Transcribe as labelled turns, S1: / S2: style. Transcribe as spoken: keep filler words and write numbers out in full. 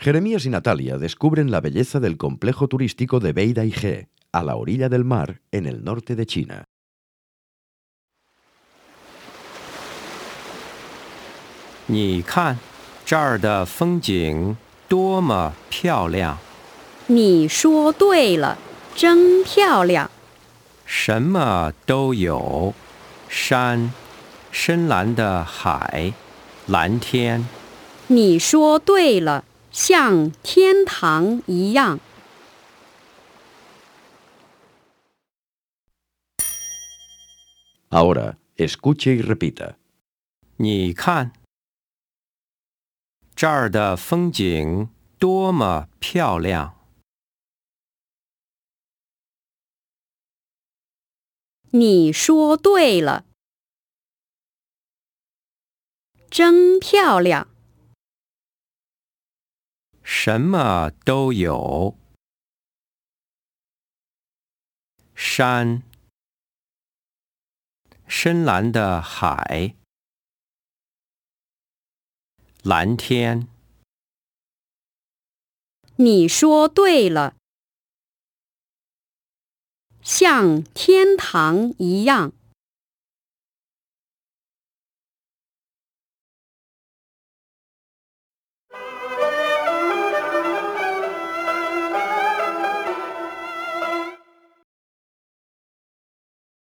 S1: Jeremías y Natalia descubren la belleza del complejo turístico de Beidaihe, a la orilla del mar, en el norte de China.
S2: 你看，这儿的风景多么漂亮！
S3: 你说对了，真漂亮。
S2: 什么都有，山、深蓝的海、蓝天。
S3: 你说对了，像天堂一样。
S1: Ahora, escuche y repita.
S2: 你看，这儿的风景多么漂亮！
S3: 你说对了，真漂亮。
S2: 什么都有，山、深蓝的海、蓝天。
S3: 你说对了，像天堂一样。